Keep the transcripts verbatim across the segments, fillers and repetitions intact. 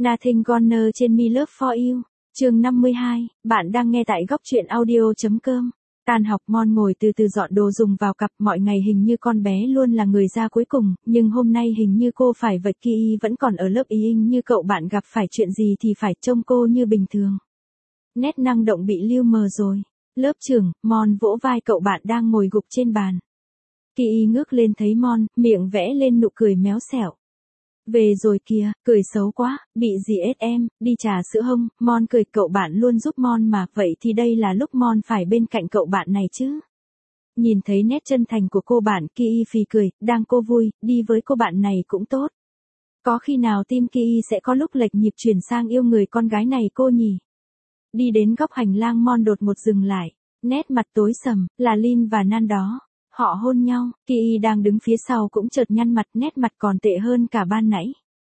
Nothing Gonna trên Me Love For You, chương năm mươi hai, bạn đang nghe tại góc truyện audio.com. Tan học Mon ngồi từ từ dọn đồ dùng vào cặp, mọi ngày hình như con bé luôn là người ra cuối cùng, nhưng hôm nay hình như cô phải vật Ki vẫn còn ở lớp y inh như cậu bạn gặp phải chuyện gì thì phải trông cô như bình thường. Nét năng động bị lưu mờ rồi. Lớp trưởng, Mon vỗ vai cậu bạn đang ngồi gục trên bàn. Ki ngước lên thấy Mon, miệng vẽ lên nụ cười méo xẻo. Về rồi kìa, cười xấu quá, bị gì ết em, đi trà sữa hông, Mon cười, cậu bạn luôn giúp Mon mà, vậy thì đây là lúc Mon phải bên cạnh cậu bạn này chứ. Nhìn thấy nét chân thành của cô bạn, Ki phì cười, đang cô vui, đi với cô bạn này cũng tốt. Có khi nào tim Ki sẽ có lúc lệch nhịp chuyển sang yêu người con gái này cô nhỉ? Đi đến góc hành lang, Mon đột một dừng lại, nét mặt tối sầm, là Lin và Nan đó. Họ hôn nhau, Ki đang đứng phía sau cũng chợt nhăn mặt, nét mặt còn tệ hơn cả ban nãy.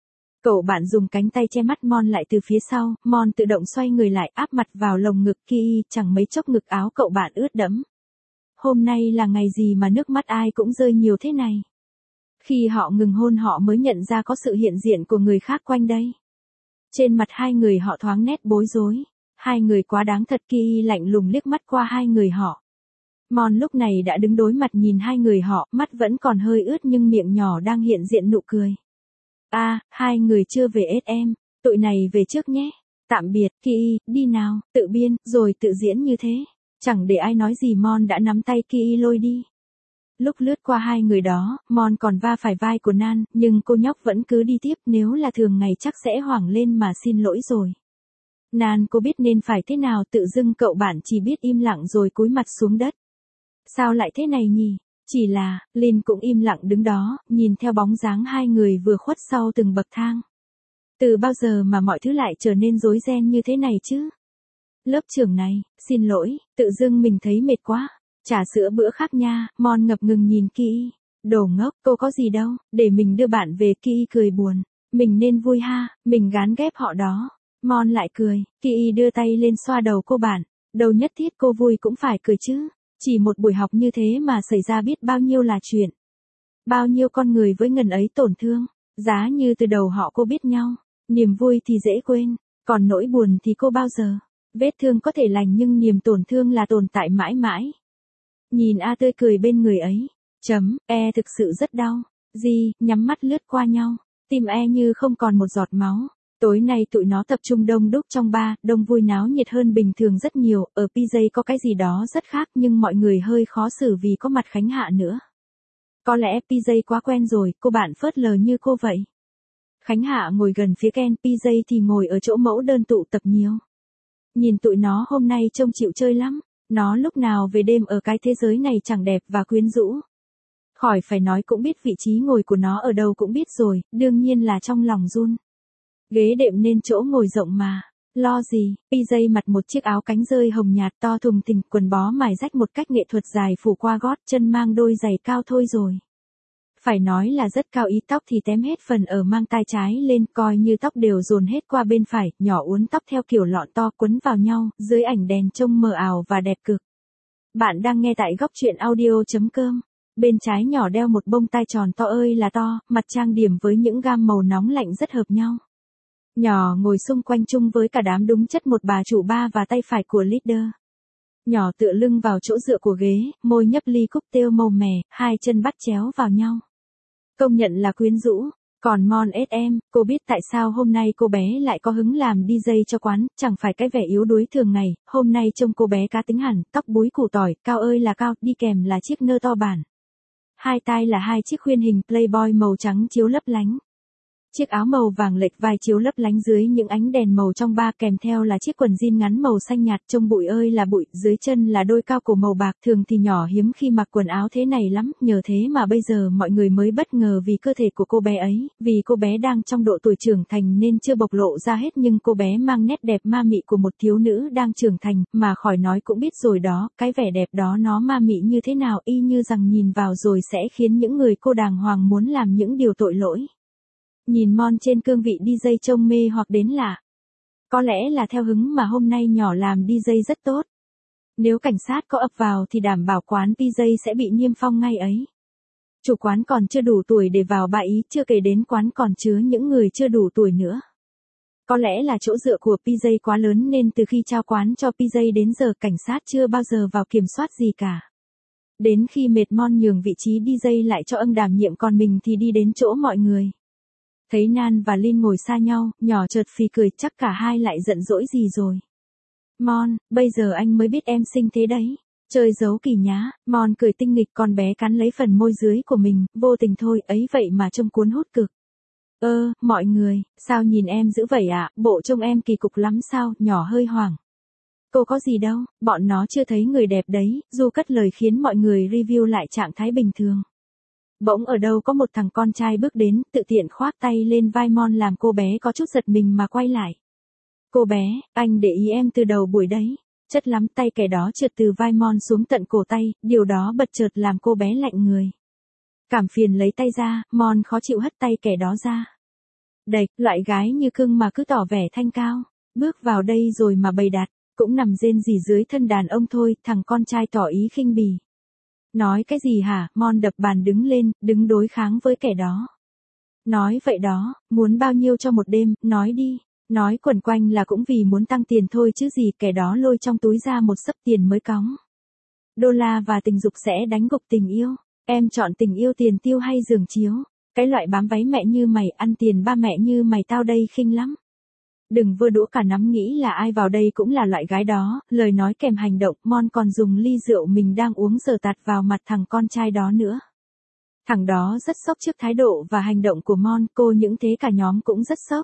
Cậu bạn dùng cánh tay che mắt Mon lại từ phía sau, Mon tự động xoay người lại áp mặt vào lồng ngực Ki, chẳng mấy chốc ngực áo cậu bạn ướt đẫm. Hôm nay là ngày gì mà nước mắt ai cũng rơi nhiều thế này? Khi họ ngừng hôn họ mới nhận ra có sự hiện diện của người khác quanh đây. Trên mặt hai người họ thoáng nét bối rối, hai người quá đáng thật. Ki lạnh lùng liếc mắt qua hai người họ. Mon lúc này đã đứng đối mặt nhìn hai người họ, mắt vẫn còn hơi ướt nhưng miệng nhỏ đang hiện diện nụ cười. A, à, hai người chưa về ết em, tụi này về trước nhé. Tạm biệt, Ki, đi nào, tự biên, rồi tự diễn như thế. Chẳng để ai nói gì Mon đã nắm tay Ki lôi đi. Lúc lướt qua hai người đó, Mon còn va phải vai của Nan, nhưng cô nhóc vẫn cứ đi tiếp, nếu là thường ngày chắc sẽ hoảng lên mà xin lỗi rồi. Nan cô biết nên phải thế nào, tự dưng cậu bạn chỉ biết im lặng rồi cúi mặt xuống đất. Sao lại thế này nhỉ? Chỉ là, Lin cũng im lặng đứng đó, nhìn theo bóng dáng hai người vừa khuất sau từng bậc thang. Từ bao giờ mà mọi thứ lại trở nên rối ren như thế này chứ? Lớp trưởng này, xin lỗi, tự dưng mình thấy mệt quá. Trà sữa bữa khác nha, Mon ngập ngừng nhìn Ki. Đồ ngốc, cô có gì đâu, để mình đưa bạn về. Ki cười buồn. Mình nên vui ha, mình gán ghép họ đó. Mon lại cười, Ki đưa tay lên xoa đầu cô bạn. Đâu nhất thiết cô vui cũng phải cười chứ. Chỉ một buổi học như thế mà xảy ra biết bao nhiêu là chuyện. Bao nhiêu con người với ngần ấy tổn thương. Giá như từ đầu họ cô biết nhau. Niềm vui thì dễ quên. Còn nỗi buồn thì cô bao giờ. Vết thương có thể lành nhưng niềm tổn thương là tồn tại mãi mãi. Nhìn A tươi cười bên người ấy. Chấm, E thực sự rất đau. Di, nhắm mắt lướt qua nhau. Tim E như không còn một giọt máu. Tối nay tụi nó tập trung đông đúc trong bar, đông vui náo nhiệt hơn bình thường rất nhiều, ở pê gi có cái gì đó rất khác nhưng mọi người hơi khó xử vì có mặt Khánh Hạ nữa. Có lẽ pê gi quá quen rồi, cô bạn phớt lờ như cô vậy. Khánh Hạ ngồi gần phía Ken, pê gi thì ngồi ở chỗ mẫu đơn tụ tập nhiều. Nhìn tụi nó hôm nay trông chịu chơi lắm, nó lúc nào về đêm ở cái thế giới này chẳng đẹp và quyến rũ. Khỏi phải nói cũng biết vị trí ngồi của nó ở đâu cũng biết rồi, đương nhiên là trong lòng run. Ghế đệm nên chỗ ngồi rộng mà. Lo gì, pê gi mặc một chiếc áo cánh rơi hồng nhạt to thùng thình, quần bó mài rách một cách nghệ thuật dài phủ qua gót, chân mang đôi giày cao thôi rồi. Phải nói là rất cao ý, tóc thì tém hết phần ở mang tai trái lên, coi như tóc đều dồn hết qua bên phải, nhỏ uốn tóc theo kiểu lọn to quấn vào nhau, dưới ảnh đèn trông mờ ảo và đẹp cực. Bạn đang nghe tại góc truyện audio.com. Bên trái nhỏ đeo một bông tai tròn to ơi là to, mặt trang điểm với những gam màu nóng lạnh rất hợp nhau. Nhỏ ngồi xung quanh chung với cả đám đúng chất một bà chủ ba và tay phải của leader. Nhỏ tựa lưng vào chỗ dựa của ghế, môi nhấp ly cúc têu màu mè, hai chân bắt chéo vào nhau. Công nhận là quyến rũ. Còn Mon ết em, cô biết tại sao hôm nay cô bé lại có hứng làm đi jay cho quán, chẳng phải cái vẻ yếu đuối thường ngày, hôm nay trông cô bé cá tính hẳn, tóc búi củ tỏi, cao ơi là cao, đi kèm là chiếc nơ to bản. Hai tai là hai chiếc khuyên hình Playboy màu trắng chiếu lấp lánh. Chiếc áo màu vàng lệch vai chiếu lấp lánh dưới những ánh đèn màu trong ba, kèm theo là chiếc quần jean ngắn màu xanh nhạt trông bụi ơi là bụi, dưới chân là đôi cao cổ màu bạc. Thường thì nhỏ hiếm khi mặc quần áo thế này lắm, nhờ thế mà bây giờ mọi người mới bất ngờ vì cơ thể của cô bé ấy, vì cô bé đang trong độ tuổi trưởng thành nên chưa bộc lộ ra hết nhưng cô bé mang nét đẹp ma mị của một thiếu nữ đang trưởng thành, mà khỏi nói cũng biết rồi đó, cái vẻ đẹp đó nó ma mị như thế nào, y như rằng nhìn vào rồi sẽ khiến những người cô đàng hoàng muốn làm những điều tội lỗi. Nhìn Mon trên cương vị đi jay trông mê hoặc đến lạ. Có lẽ là theo hứng mà hôm nay nhỏ làm đi jay rất tốt. Nếu cảnh sát có ập vào thì đảm bảo quán pê gi sẽ bị niêm phong ngay ấy. Chủ quán còn chưa đủ tuổi để vào bạ ý, chưa kể đến quán còn chứa những người chưa đủ tuổi nữa. Có lẽ là chỗ dựa của pê gi quá lớn nên từ khi trao quán cho pê gi đến giờ cảnh sát chưa bao giờ vào kiểm soát gì cả. Đến khi mệt Mon nhường vị trí đi jay lại cho Ân đảm nhiệm còn mình thì đi đến chỗ mọi người. Thấy Nan và Lin ngồi xa nhau, nhỏ chợt phì cười chắc cả hai lại giận dỗi gì rồi. Mon, bây giờ anh mới biết em xinh thế đấy. Chơi giấu kỳ nhá, Mon cười tinh nghịch con bé cắn lấy phần môi dưới của mình, vô tình thôi ấy vậy mà trông cuốn hút cực. Ơ, mọi người, sao nhìn em dữ vậy ạ, à? Bộ trông em kỳ cục lắm sao, nhỏ hơi hoảng. Cô có gì đâu, bọn nó chưa thấy người đẹp đấy, Du cất lời khiến mọi người review lại trạng thái bình thường. Bỗng ở đâu có một thằng con trai bước đến, tự tiện khoác tay lên vai Mon làm cô bé có chút giật mình mà quay lại. Cô bé, anh để ý em từ đầu buổi đấy. Chất lắm tay kẻ đó trượt từ vai Mon xuống tận cổ tay, điều đó bật chợt làm cô bé lạnh người. Cảm phiền lấy tay ra, Mon khó chịu hất tay kẻ đó ra. Đệch, loại gái như cưng mà cứ tỏ vẻ thanh cao. Bước vào đây rồi mà bày đặt, cũng nằm rên rỉ dưới thân đàn ông thôi, thằng con trai tỏ ý khinh bỉ. Nói cái gì hả, Mon đập bàn đứng lên, đứng đối kháng với kẻ đó. Nói vậy đó, muốn bao nhiêu cho một đêm, nói đi. Nói quẩn quanh là cũng vì muốn tăng tiền thôi chứ gì, kẻ đó lôi trong túi ra một xấp tiền mới cóng. Đô la và tình dục sẽ đánh gục tình yêu. Em chọn tình yêu tiền tiêu hay giường chiếu? Cái loại bám váy mẹ như mày, ăn tiền ba mẹ như mày tao đây khinh lắm. Đừng vơ đũa cả nắm nghĩ là ai vào đây cũng là loại gái đó, lời nói kèm hành động, Mon còn dùng ly rượu mình đang uống giờ tạt vào mặt thằng con trai đó nữa. Thằng đó rất sốc trước thái độ và hành động của Mon, cô những thế cả nhóm cũng rất sốc.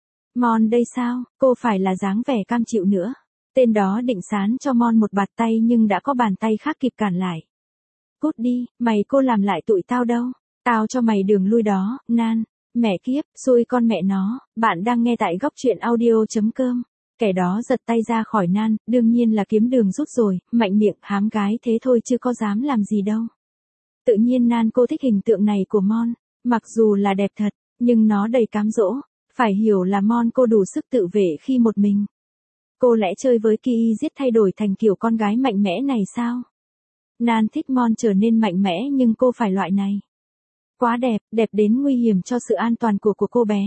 Mon đây sao, cô phải là dáng vẻ cam chịu nữa. Tên đó định sán cho Mon một bạt tay nhưng đã có bàn tay khác kịp cản lại. Cút đi, mày cô làm lại tụi tao đâu. Tao cho mày đường lui đó, Nan. Mẹ kiếp, xui con mẹ nó, bạn đang nghe tại góc truyện audio.com. Kẻ đó giật tay ra khỏi Nan, đương nhiên là kiếm đường rút rồi, mạnh miệng hám gái thế thôi chứ có dám làm gì đâu. Tự nhiên Nan cô thích hình tượng này của Mon, mặc dù là đẹp thật, nhưng nó đầy cám dỗ. Phải hiểu là Mon cô đủ sức tự vệ khi một mình. Cô lẽ chơi với Ki giết thay đổi thành kiểu con gái mạnh mẽ này sao? Nan thích Mon trở nên mạnh mẽ nhưng cô phải loại này. Quá đẹp, đẹp đến nguy hiểm cho sự an toàn của của cô bé.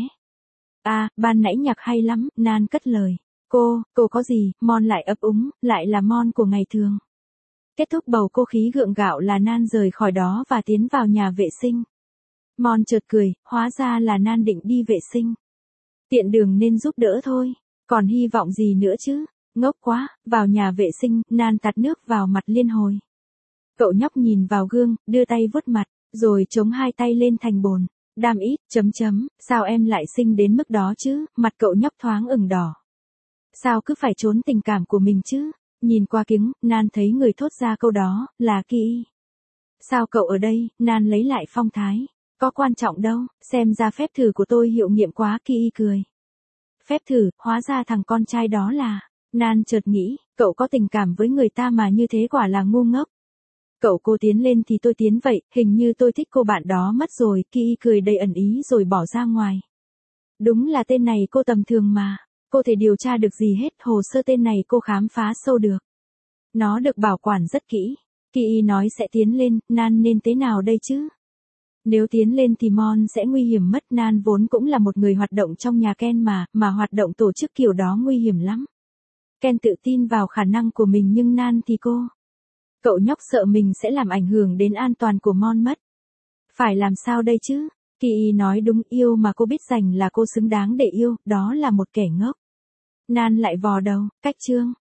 À, ban nãy nhạc hay lắm, Nan cất lời. Cô, cô có gì, Mon lại ấp úng, lại là Mon của ngày thường. Kết thúc bầu cô khí gượng gạo là Nan rời khỏi đó và tiến vào nhà vệ sinh. Mon chợt cười, hóa ra là Nan định đi vệ sinh. Tiện đường nên giúp đỡ thôi, còn hy vọng gì nữa chứ, ngốc quá, vào nhà vệ sinh, Nan tạt nước vào mặt liên hồi. Cậu nhóc nhìn vào gương, đưa tay vuốt mặt, rồi chống hai tay lên thành bồn, đam ít, chấm chấm, sao em lại xinh đến mức đó chứ, mặt cậu nhóc thoáng ửng đỏ. Sao cứ phải trốn tình cảm của mình chứ, nhìn qua kính, Nan thấy người thốt ra câu đó, là Ki. Sao cậu ở đây, Nan lấy lại phong thái. Có quan trọng đâu, xem ra phép thử của tôi hiệu nghiệm quá, Ki cười. Phép thử, hóa ra thằng con trai đó là, Nan chợt nghĩ, cậu có tình cảm với người ta mà như thế quả là ngu ngốc. Cậu cô tiến lên thì tôi tiến vậy, hình như tôi thích cô bạn đó mất rồi, Ki cười đầy ẩn ý rồi bỏ ra ngoài. Đúng là tên này cô tầm thường mà, cô thể điều tra được gì hết, hồ sơ tên này cô khám phá sâu được. Nó được bảo quản rất kỹ, Ki nói sẽ tiến lên, Nan nên thế nào đây chứ? Nếu tiến lên thì Mon sẽ nguy hiểm mất, Nan vốn cũng là một người hoạt động trong nhà Ken mà, mà hoạt động tổ chức kiểu đó nguy hiểm lắm. Ken tự tin vào khả năng của mình nhưng Nan thì cô. Cậu nhóc sợ mình sẽ làm ảnh hưởng đến an toàn của Mon mất. Phải làm sao đây chứ? Ki nói đúng, yêu mà cô biết dành là cô xứng đáng để yêu, đó là một kẻ ngốc. Nan lại vò đầu, cách chương.